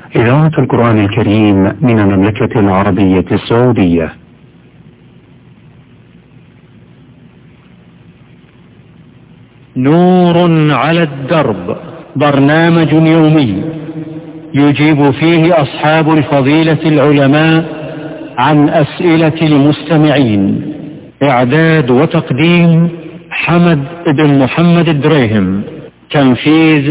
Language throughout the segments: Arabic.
إذاعة القرآن الكريم من المملكة العربية السعودية. نور على الدرب، برنامج يومي يجيب فيه أصحاب الفضيلة العلماء عن أسئلة المستمعين. إعداد وتقديم حمد بن محمد الدريهم. تنفيذ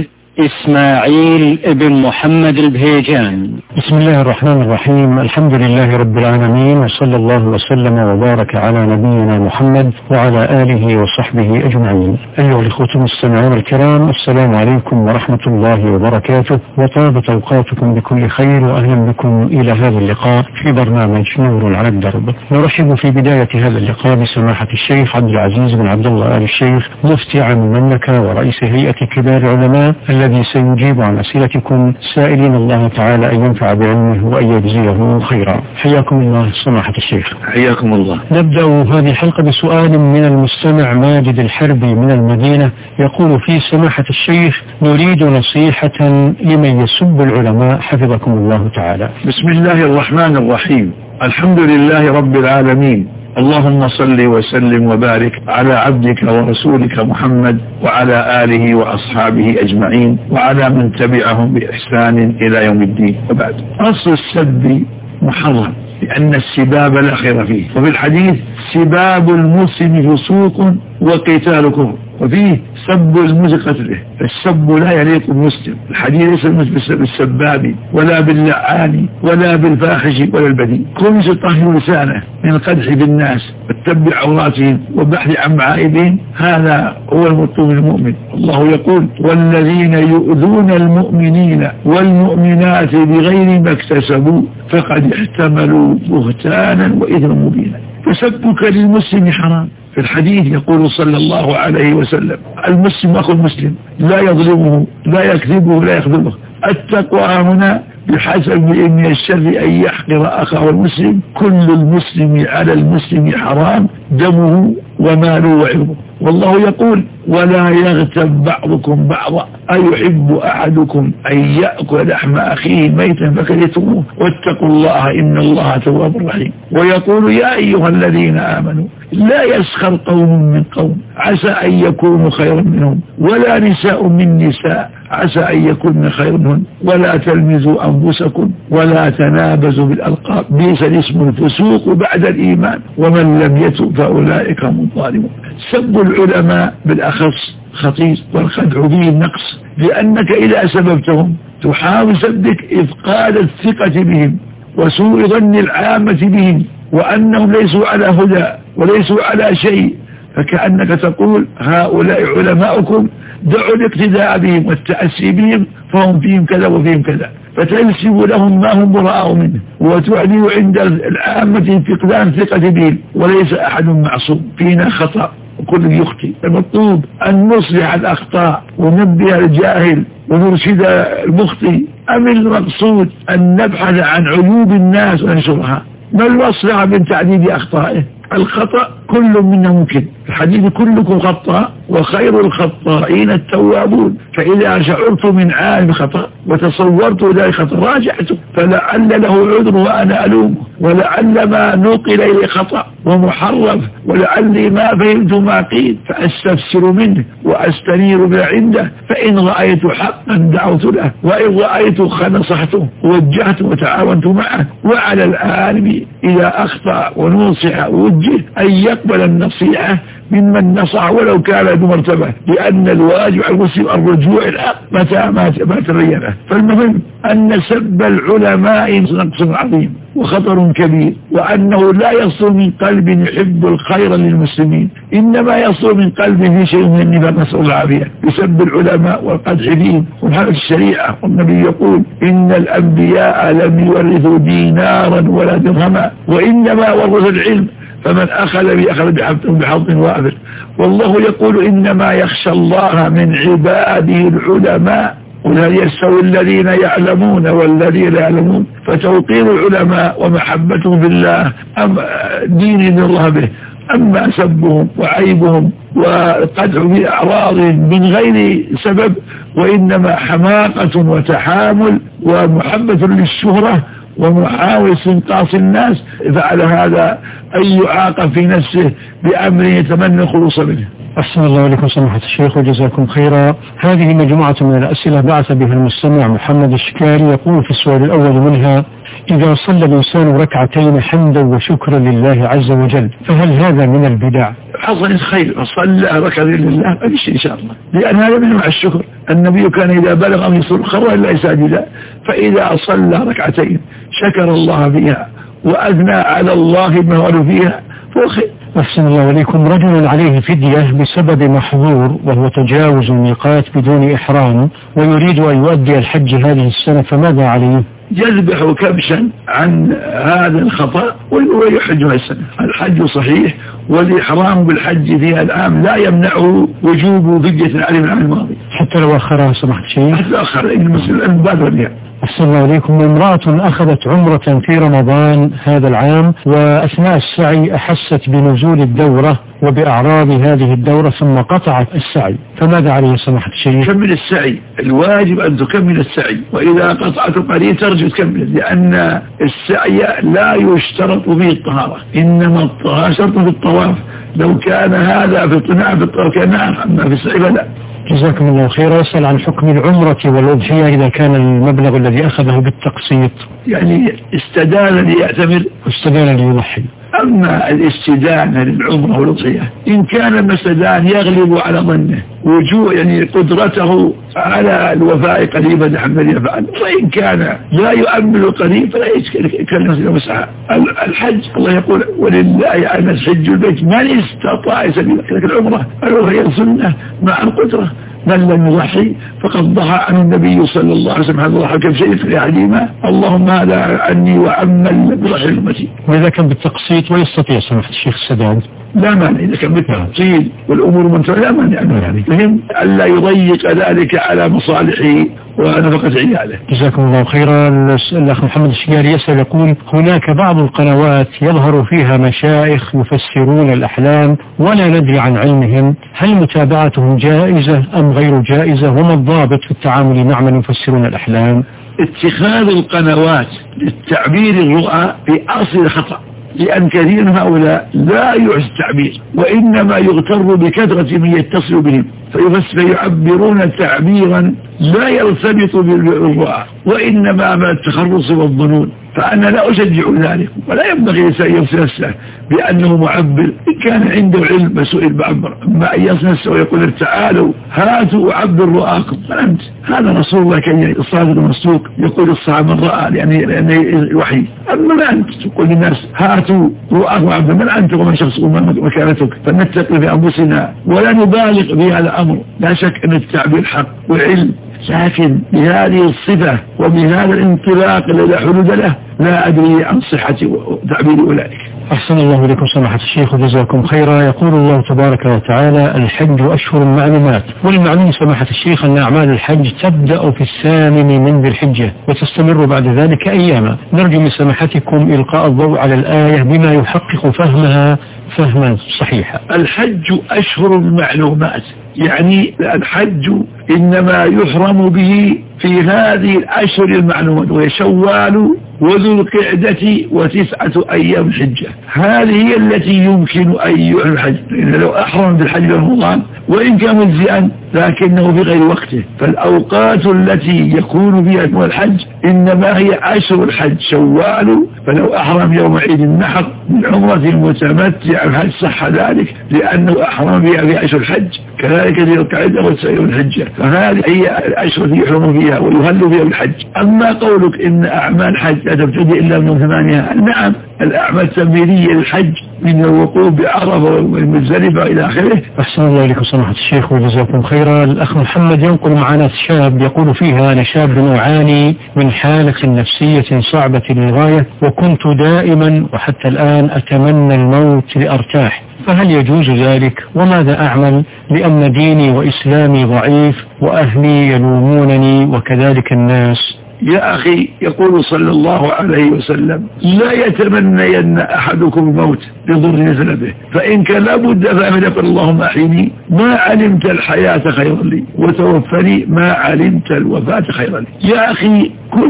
إسماعيل بن محمد البهيجان. بسم الله الرحمن الرحيم. الحمد لله رب العالمين، وصلى الله وسلم وبارك على نبينا محمد وعلى آله وصحبه أجمعين. أيها الإخوة المستمعون الكرام، السلام عليكم ورحمة الله وبركاته، وطابت أوقاتكم بكل خير، وأهلا بكم إلى هذا اللقاء في برنامج نور على الدرب. نرحب في بداية هذا اللقاء بسماحة الشيخ عبد العزيز بن عبد الله آل الشيخ، مفتي عام المملكة ورئيس هيئة كبار العلماء، الذي سيجيب عن أسئلتكم، سائلين الله تعالى أن ينفع بعلمه وأن يجزيه خيرا. حياكم الله سماحة الشيخ. حياكم الله. نبدأ هذه الحلقة بسؤال من المستمع ماجد الحربي من المدينة، يقول فيه: سماحة الشيخ، نريد نصيحة لمن يسب العلماء حفظكم الله تعالى. بسم الله الرحمن الرحيم. الحمد لله رب العالمين، اللهم صل وسلم وبارك على عبدك ورسولك محمد وعلى آله وأصحابه أجمعين وعلى من تبعهم بإحسان إلى يوم الدين. وبعد، أصل السب محرم، لأن السباب لا خير فيه. وفي الحديث: سباب المسلم فسوق وقتال كفر، وفيه سب المسلم قتله. السب لا يليق بالمسلم. الحديث ليس بالسباب ولا باللعان ولا بالفاحش ولا البذيء. كل يطهر لسانه من القدح بالناس وتتبع عوراتهم وبحث عن معايبهم، هذا هو المطلوب من المؤمن. الله يقول: والذين يؤذون المؤمنين والمؤمنات بغير ما اكتسبوا فقد احتملوا بهتانا وإثما مبينا. فسبك للمسلم حرام. في الحديث يقول صلى الله عليه وسلم: المسلم أخو المسلم، لا يظلمه لا يكذبه لا يخذله. التقوى هنا بحسب من الشر أن يحقر أخاه المسلم. كل المسلم على المسلم حرام، دمه وماله وعرضه. والله يقول: ولا يغتب بعضكم بعضا أيحب أحدكم أن يأكل لحم أخيه ميتا فكرهتموه واتقوا الله إن الله تواب رحيم. ويقول: يا أيها الذين آمنوا لا يسخر قوم من قوم عسى أن يكونوا خيرا منهم ولا نساء من نساء عسى أن يكون خيرا منهم ولا تلمزوا أنفسكم ولا تنابزوا بالألقاب بئس الاسم الفسوق بعد الإيمان ومن لم يتب فأولئك هم الظالمون. سب العلماء بالأخص خطير، والخدع فيه النقص، لأنك إذا سببتهم تحاول سبك إفقاد الثقة بهم وسوء ظن العامة بهم وأنهم ليسوا على هدى وليسوا على شيء، فكأنك تقول: هؤلاء علماؤكم، دعوا الاقتداء بهم والتأسي بهم فهم فيهم كذا وفيهم كذا، فتنسب لهم ما هم براء منه وتعلن عند العامة فقدان ثقة بهم. وليس أحد معصوم، فينا خطأ وكل يخطئ. المطلوب أن نصلح الأخطاء وننبه الجاهل ونرشد المخطئ، أم المقصود أن نبحث عن عيوب الناس وننشرها؟ ما المصلحة من تعديد أخطائه؟ الخطأ كل منا ممكن. الحديث: كلكم خطاء وخير الخطائين التوابون. فإذا شعرت من عالم خطأ وتصورت ذلك خطأ راجعته، فلعل له عذر وأنا ألومه، ولعل ما نقل إليه خطأ ومحرف، ولعلي ما فهمت ما قيل، فأستفسر منه وأستنير ما عنده. فإن رأيت حقا دعوت له، وإن رأيت نصحته ووجهته وتعاونت معه. وعلى العالم إذا أخطأ ونصح ووجه أن يقبل النصيحة ممن نصح ولو كان ذو مرتبة، لأن الواجب على المسلم الرجوع الحق متى ما تبين له. فالمهم أن سب العلماء نقص عظيم وخطر كبير، وأنه لا يصل من قلب يحب الخير للمسلمين، إنما يصل من قلب في شيء من النفاق، نسأل الله العافية، بسب العلماء والقدح فيهم ومحاربة الشريعة. والنبي يقول: إن الأنبياء لم يورثوا دينارا ولا درهما وإنما ورثوا العلم، فمن أخذ بأخذ بحظ وافر. والله يقول: إنما يخشى الله من عباده العلماء، قل هل يستوي الذين يعلمون والذين لا يعلمون. فتوقير العلماء ومحبتهم في الله دين الله به. أما سبهم وعيبهم وقدح في أعراضهم من غير سبب وإنما حماقة وتحامل ومحبة للشهرة ومحاولة استنقاص الناس فعل هذا أن يعاقب في نفسه بأمر يتمنى الخلوص منه. أحسن الله عليكم سماحة الشيخ وجزاكم خيرا. هذه مجموعة من الأسئلة بعث بها المستمع محمد الشكاري، يقول في السؤال الأول منها: إذا صلى الإنسان ركعتين حمدا وشكرا لله عز وجل فهل هذا من البدع؟ حصل خير وصلى ركعتين لله فبشر إن شاء الله، لأن هذا من نوع الشكر. النبي كان إذا بلغ أن يصل خر إلا ساجدا، فإذا صلى ركعتين شكر الله فيها وأثنى على الله ما هو فيها فهو خير. أحسن الله عليكم. رجل عليه فدية بسبب محظور وهو تجاوز الميقات بدون إحرام ويريد أن يؤدي الحج هذه السنة، فماذا عليه؟ يذبح كبشا عن هذا الخطأ ويحج هذه السنة. الحج صحيح، والإحرام بالحج في العام لا يمنعه وجوب فدية عليه من العام الماضي حتى لو أخرها سمحت الشيخ. حتى أخر المبادرة بها. أحسن الله عليكم. امرأة أخذت عمرة في رمضان هذا العام، وأثناء السعي أحست بنزول الدورة وبأعراض هذه الدورة ثم قطعت السعي، فماذا عليه سماحة الشيخ؟ كمل السعي، الواجب أن تكمل السعي، وإذا قطعت قليل ترجع تكمل، لأن السعي لا يشترط فيه الطهارة، إنما الطهارة شرط في الطواف. لو كان هذا في الطناع في الطواف كان نعم، أما في السعي فلا. جزاكم الله خيرا. يسأل عن حكم العمرة والأضحية إذا كان المبلغ الذي أخذه بالتقسيط، يعني استدان ليعتمر واستدان ليضحي. أما الاستدانة للعمرة والأضحية إن كان مثلا يغلب على ظنه وجوه يعني قدرته على الوفاء قريبا الحمد يفعل، وإن كان لا يؤمل قريب فلا يتكلم مسعى. الحج الله يقول: ولله على الناس حج البيت من استطاع سبيلا. لكن العمرة هي سنة مع القدرة، من لم يضحي فقد ضحى عن النبي صلى الله عليه وسلم. هذا ضحى كم شيء في حليمة، اللهم هذا عني وعمل بضحي أمتي. وإذا كان بالتقسيط ويستطيع سماحة الشيخ السداد لا مانع، إذا كان بالتقسيط والأمور منتهية لا مانع يعني مهم ألا يضيق ذلك على مصالحه ونفقة عياله. جزاكم الله خيرا. الأخ محمد الشكاري يسأل يقول: هناك بعض القنوات يظهر فيها مشايخ يفسرون الأحلام ولا ندري عن علمهم، هل متابعتهم جائزة أم غير جائزة؟ وما الضابط في التعامل مع من يفسرون الأحلام؟ اتخاذ القنوات للتعبير الرؤى في أصل خطأ، لأن كثير من هؤلاء لا يعز التعبير، وإنما يغتر بكثرة من يتصل بهم فيعبرون تعبيرا لا يرتبط بالرؤى، وإنما ما التخرص والظنون. فأنا لا أشجع ذلك، ولا ينبغي الإنسان يرسل نفسه بأنه معبر. إن كان عنده علم سئل بعبر، أما أن يرسل نفسه ويقول: تعالوا هاتوا أعبر رؤاكم، فأنت هذا رسول الله كان الصادق المصدوق يقول: الصحابة من رأى لأن الوحي. أما ما أنت تقول للناس هاتوا رؤاكم وعبر، من أنت ومن شخص مكانتك؟ فنتقي بأنفسنا ولا نبالغ في هذا الأمر. لا شك أن التعبير حق وعلم، لكن بهذه الصفة وبهذا الانطلاق الذي لا حدود له لا أدري عن صحة تعبير أولئك. أحسن الله إليكم سماحة الشيخ وجزاكم خيرا. يقول الله تبارك وتعالى: الحج أشهر معلومات، والمعلوم سماحة الشيخ أن أعمال الحج تبدأ في 8 من ذي الحجة وتستمر بعد ذلك أياما. نرجو من سماحتكم إلقاء الضوء على الآية بما يحقق فهمها فهما صحيحا. الحج أشهر المعلومات، يعني الحج إنما يحرم به في هذه الأشهر المعلومات، وهي شوال وذو القعدة و9 أيام الحجة. هذه هي التي يمكن أن يحرم الحج، لأن لو أحرم بالحج رمضان وإن كان مجزئا لكنه في غير وقته، فالأوقات التي يكون فيها الحج إنما هي أشهر الحج شوال. فلو أحرم يوم عيد النحر من عمرة متمتع الحج صح ذلك، لأنه أحرم بها في أشهر الحج. كذلك ذي القعدة و9 أيام الحجة، فهذه هي الأشهر التي يحرم فيها ويهل فيها بالحج. أما قولك إن أعمال الحج لا تبتدئ إلا من 8، نعم الأعمال التنفيذية للحج من الوقوف بعرفة والمزدلفة إلى آخره. أحسن الله إليكم سماحة الشيخ وجزاكم خيرا. الأخ محمد ينقل معنا شاب يقول فيها: أنا شاب أعاني من حالة نفسية صعبة للغاية، وكنت دائما وحتى الآن أتمنى الموت لأرتاح، فهل يجوز ذلك؟ وماذا أعمل؟ لأن ديني وإسلامي ضعيف وأهلي يلومونني وكذلك الناس يا أخي يقول صلى الله عليه وسلم لا يتمنين أحدكم الموت لضر نزل به، فإن كان لابد فأمل اللهم أحيني ما علمت الحياة خيرا لي وتوفني ما علمت الوفاة خيرا لي. يا أخي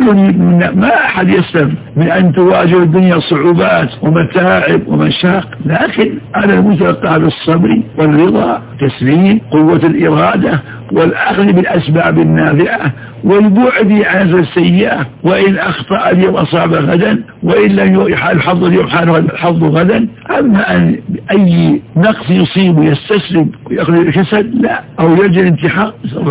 ما أحد يسلم من أن تواجه الدنيا صعوبات ومتاعب ومشاق، لكن على المتلقى بالصبر والرضا تسليم قوة الإرادة والأخذ بالأسباب النافعة والبعد عن السيئة، وإن أخطأ اليوم أصاب غدا، وإن لم يحال الحظ اليوم حاله الحظ غدا. أما أن أي نقص يصيب يستسلم ويأخذ الكسد لا، أو يرجع الانتحار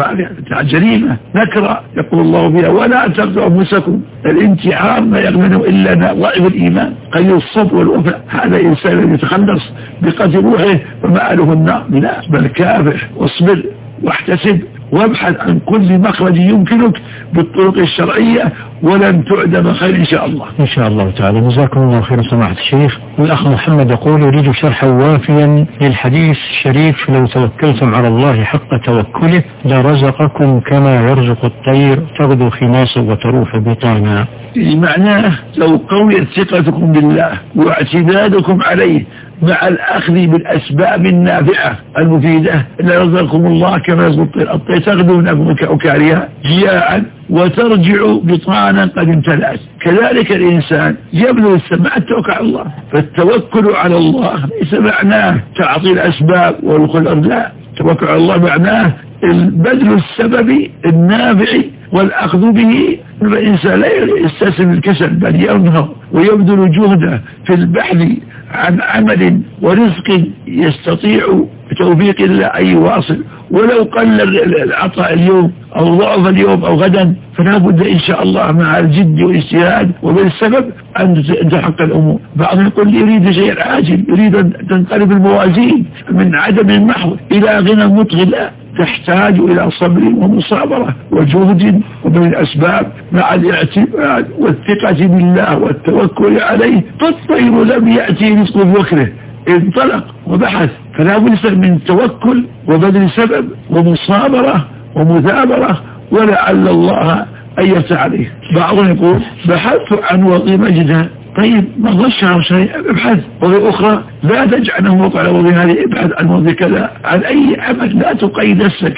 جريمة نكرة يقول الله بها ولا تقتلوا أنفسكم. الانتحار ما يغمن إلا ضعف الإيمان قليل الصبر والوفاء. هذا إنسان يتخلص بقتل روحه ومآله النار، لا بل كافح واصبر واحتسب وابحث عن كل مخرج يمكنك بالطرق الشرعية ولن تعدم خير إن شاء الله. إن شاء الله تعالى. جزاكم الله خير سماحة الشيخ. الأخ محمد يقول يريد شرحا وافيا للحديث الشريف لو توكلتم على الله حق توكله لرزقكم كما يرزق الطير تغدو خماصا وتروح بطانا. معناه لو قويت ثقتكم بالله واعتمادكم عليه مع الأخذ بالأسباب النافعة المفيدة لرزقكم الله كما يرزق الطير تغدو من أكارها جياعا وترجع بطانا قد امتلأت. كذلك الإنسان يبذل السماء التوكل على الله، فالتوكل على الله ليس معناه تعطي الأسباب والخلق، لا، التوكل على الله معناه البذل السبب النافع والأخذ به. الإنسان لا يستسلم الكسل بل ينهض ويبذل جهده في البحث عن عمل ورزق يستطيع بتوفيق الله أن يواصل، ولو قل العطاء اليوم أو ضعف اليوم أو غدا، فلا بد إن شاء الله مع الجد والاجتهاد وبالسبب أن تحقق الأمور. بعضهم يقول يريد شيء عاجل، يريد أن تنقلب الموازين من عدم محض إلى غنى مطغى، لا، تحتاج إلى صبر ومصابرة وجهد ومن الأسباب مع الاعتماد والثقة بالله والتوكل عليه. فالطير لم يأتي رزق بوكره، انطلق وبحث، فلا بد من توكل وبذل سبب ومصابرة ومثابرة ولعل الله أن يفتح عليه. بعضهم يقول بحثت عن وظيفة جدها، طيب ما ضشها شيء ابحث وظيفة أخرى، لا تجعله موقع على وظيفة هذه، ابحث عن وظيفة كذا، عن أي عمل، لا تقيد نفسك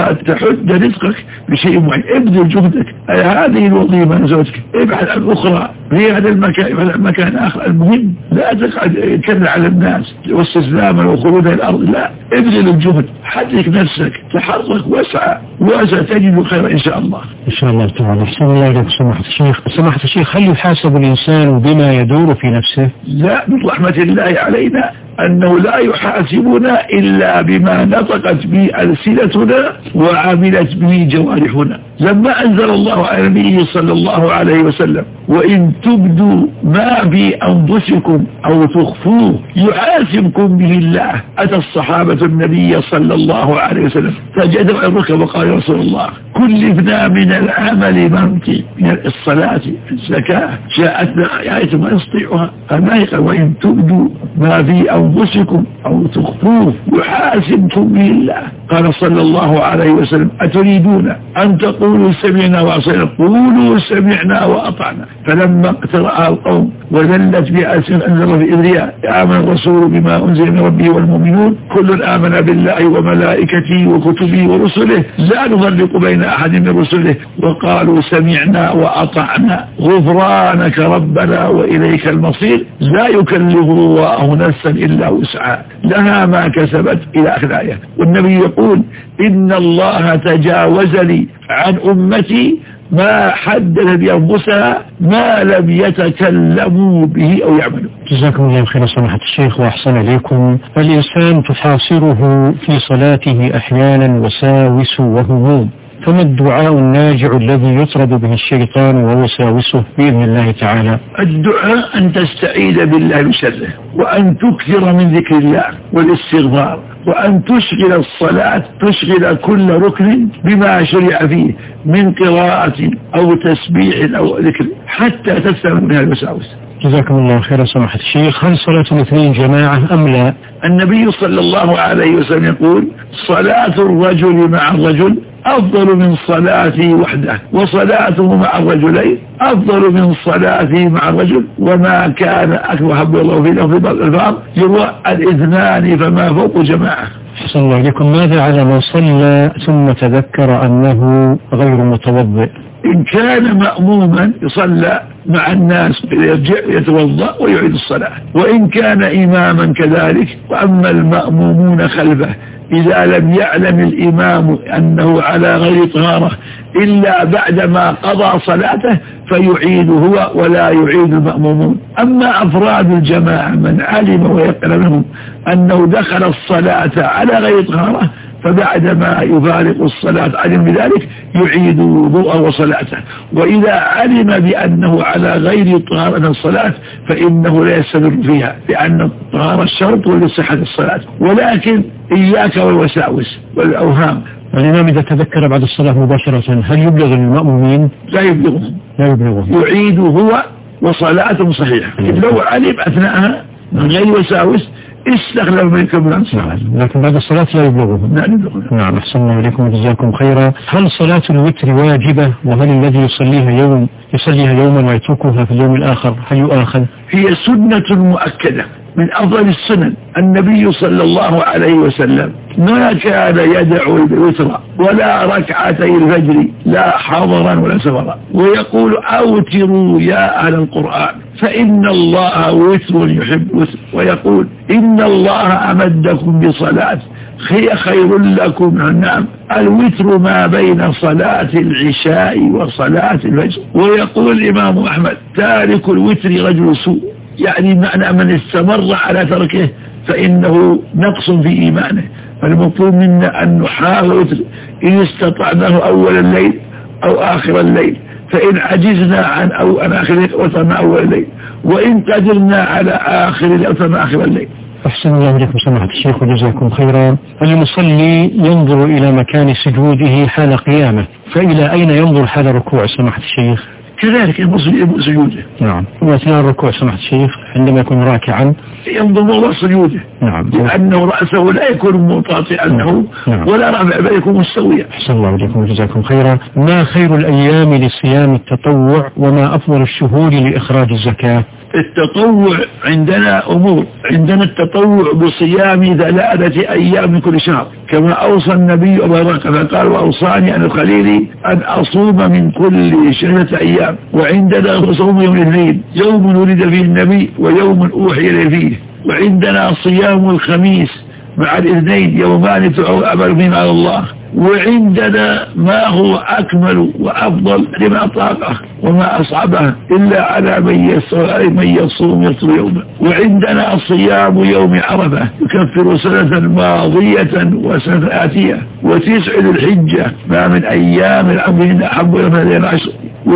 وتحد رزقك بشيء معين، ابذل جهدك. هذه الوظيفة نزوجك، ابحث عن أخرى في هذا المكان، ابحث عن مكان آخر. المهم لا تقعد كذا على الناس واستسلاما وخروجا إلى الأرض، لا، ابذل الجهد، حرك نفسك، تحرك واسعى وستجد خيرا إن شاء الله. إن شاء الله تعالى. أحسن الله إليك سماحة الشيخ. سماحة الشيخ، هل يحاسب الإنسان بما يدور في نفسه؟ لا، من رحمة الله علينا أنه لا يحاسبنا إلا بما نطقت به ألسنتنا وعملت به جوارحنا. لما أنزل الله على نبيه صلى الله عليه وسلم وإن تبدوا ما في أنفسكم أو تخفوه يحاسبكم به الله، أتى الصحابة النبي صلى الله عليه وسلم فجد الركب وقال يا رسول الله كلفنا من العمل منطق من الصلاة الزكاة، جاءتنا آية ما يستطيعها، فما وإن تبدوا ما في أنفسكم أو تخفوه يحاسبكم به الله. قال صلى الله عليه وسلم أتريدون أن تقولوا سمعنا وعصينا؟ قولوا سمعنا وأطعنا. فلما اقترأها القوم وذلت بأسن أنزل في إذرياء آمن الرسول بما أنزل من ربه والمؤمنون كل آمن بالله وملائكته وكتبه ورسله لا نفرق بين أحد من رسله وقالوا سمعنا وأطعنا غفرانك ربنا وإليك المصير لا يكلف الله نفسا إلا وسعها لها ما كسبت إلى آخر الآية. والنبي يقول إن الله تجاوز لي عن أمتي ما حدث بأنفسها ما لم يتكلموا به أو يعملوا. جزاكم الله خير سماحة الشيخ وأحسن إليكم. الإنسان تحاصره في صلاته أحيانا وساوس وهموم، فما الدعاء الناجع الذي يطرد به الشيطان ووساوسه بإذن الله تعالى؟ الدعاء أن تستعيذ بالله من شره وأن تكثر من ذكر الله والاستغفار وأن تشغل الصلاة تشغل كل ركن بما شرع فيه من قراءة أو تسبيح أو ذكر حتى تسلم من الوساوس. جزاكم الله خيرا سماحة الشيخ. هل صلاة الاثنين جماعة أم لا؟ النبي صلى الله عليه وسلم يقول صلاة الرجل مع الرجل أفضل من صلاته وحده، وصلاته مع الرجلين أفضل من صلاته مع الرجل، وما كان أكبر حب الله فيه في بعض البعض يروى الاثنان فما فوق جماعة. حسن الله عليكم. ماذا على من صلى ثم تذكر أنه غير متوضئ؟ إن كان مأموما يصلى مع الناس يرجع يتوضأ ويعيد الصلاة، وإن كان إماما كذلك. وأما المأمومون خلفه إذا لم يعلم الإمام أنه على غير طهارة إلا بعدما قضى صلاته فيعيد هو ولا يعيد المأمومون. أما أفراد الجماعة من علم ويقل منهم أنه دخل الصلاة على غير طهارة فبعدما يفارق الصلاة علم بذلك يعيد وضوءه وصلاته، وإذا علم بأنه على غير طهارة الصلاة فإنه لا يستمر فيها، لأن الطهارة الشرط ولصحة الصلاة. ولكن إياك والوساوس والأوهام. الإمام إذا تذكر بعد الصلاة مباشرة هل يبلغ المأمومين؟ لا يبلغهم، يعيد هو وصلاته صحيحة. لو علم أثناءها من غير وساوس استخلف من كبران صلاة، لكن بعد الصلاة لا يبلغهم. نعم. أحسن الله عليكم وجزاكم خيرا. هل صلاة الوتر واجبة؟ وهل الذي يصليها يوما ويتركها في اليوم الآخر هل يؤاخذ؟ هي سنة مؤكدة من أفضل السنن. النبي صلى الله عليه وسلم ما كان يدعو الوتر ولا ركعتي الفجر لا حضرا ولا سفرا، ويقول أوتروا يا أهل القرآن فإن الله وتر يحب الوتر، ويقول إن الله أمدكم بصلاة هي خير لكم. نعم، الوتر ما بين صلاة العشاء وصلاة الفجر. ويقول الإمام أحمد تارك الوتر رجل سوء، يعني معنى من استمر على تركه فإنه نقص في إيمانه. فالمطلوب منا أن نحاول إن استطعناه أول الليل أو آخر الليل، فإن عجزنا عن آخر الليل وصلنا أول الليل، وإن قدرنا على آخر الليل وصلنا آخر الليل. أحسن الله إليكم سماحة الشيخ وجزاكم خيرا. المصلي ينظر إلى مكان سجوده حال قيامه، فإلى أين ينظر حال ركوع سماحة الشيخ؟ كذلك ينظر سجوده. نعم. وأثناء الركوع سماحة الشيخ عندما يكون راكعا ينظر إلى سجوده. نعم. لأنه رأسه لا يكون مطاطئا له ولا رافع بل يكون مستويا. أحسن الله إليكم وجزاكم خيرا. ما خير الأيام لصيام التطوع وما أفضل الشهور لإخراج الزكاة؟ التطوع عندنا أمور. عندنا التطوع بصيام 3 أيام من كل شهر كما أوصى النبي أبا بكر فقال وأوصاني أن خليلي أن أصوم من كل 6 أيام. وعندنا صوم يوم الاثنين يوم ولد فيه النبي ويوم أوحي فيه. وعندنا صيام الخميس مع الاثنين يومان تعود أمل بهم على الله. وعندنا ما هو أكمل وأفضل لما طاقه وما أصعبه إلا على من يصوم يفطر يوما. وعندنا صيام يوم عرفة يكفر سنة ماضية وسنة آتية. 9 ذي الحجة ما من أيام العمر أحب إلى من العشر.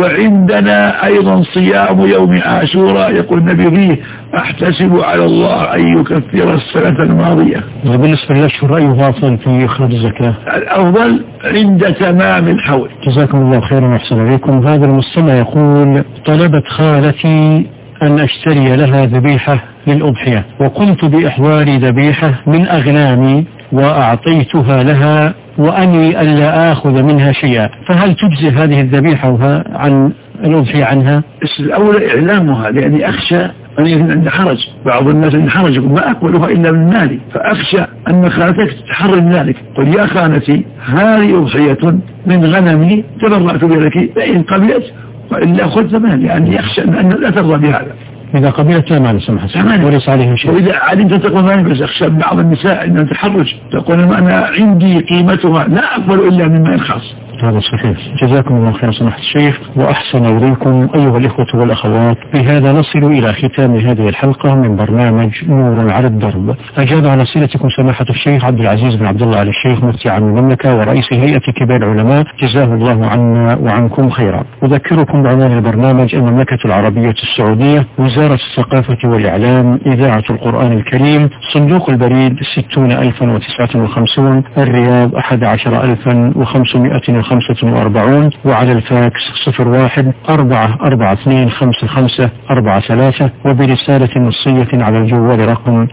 وعندنا أيضا صيام يوم عاشوراء يقول النبي فيه أحتسب على الله أن يكفر السنة الماضية. وبالنسبة للأشهر أيها أفضل في إخراج الزكاة؟ الأفضل عند تمام الحول. جزاكم الله خيرا وأحسن إليكم. هذا المستمع يقول طلبت خالتي أن أشتري لها ذبيحة للأضحية، وقمت بإحضار ذبيحة من أغنامي وأعطيتها لها وأني ألا آخذ منها شيئا، فهل تجزي هذه الذبيحة عن الأضحية عنها؟ الأولى إعلامها، لأني أخشى أن يكون عند حرج. بعض الناس عند حرج يقول ما أكلها إلا من مالي، فأخشى أن خالتك تتحرر من ذلك. قل يا خالتي هذه أضحية من غنمي تبرأت بها، فإن قبلت وإلا أخذت مالي، يعني يخشى أن لا ترضى بهذا. إذا قبلت لا مال سمحت وليس عليه شيء. وإذا علمت تقول مالي، بس أخشى بعض النساء أن تحرج تقول أنا عندي قيمتها لا أقبل إلا من مال خاص، هذا صحيح. جزاكم الله خير سماحة الشيخ وأحسن إليكم أيها الإخوة والأخوات. بهذا نصل إلى ختام هذه الحلقة من برنامج نور على الدرب. أجاب على أسئلتكم سماحة الشيخ عبد العزيز بن عبد الله آل الشيخ مفتي عام المملكة ورئيس هيئة كبار العلماء، جزاه الله عنا وعنكم خيرا. أذكركم بعنوان البرنامج: المملكة العربية السعودية، وزارة الثقافة والإعلام، إذاعة القرآن الكريم، صندوق البريد 60,059، الرياض 11,545، وعلى الفاكس 01-4425543، وبرسالة نصية على الجوال رقم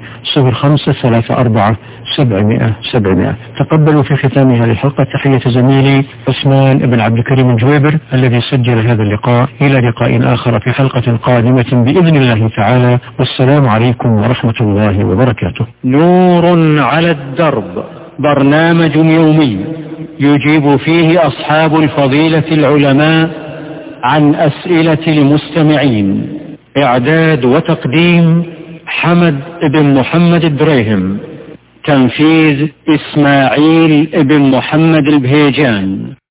0534-700-700. تقبلوا في ختام هذه الحلقة تحية زميلي عثمان بن عبد الكريم الجويبر الذي سجل هذا اللقاء. إلى لقاء آخر في حلقة قادمة بإذن الله تعالى، والسلام عليكم ورحمة الله وبركاته. نور على الدرب، برنامج يومي يجيب فيه أصحاب الفضيلة العلماء عن أسئلة المستمعين. إعداد وتقديم حمد بن محمد الدريهم، تنفيذ إسماعيل بن محمد البهيجان.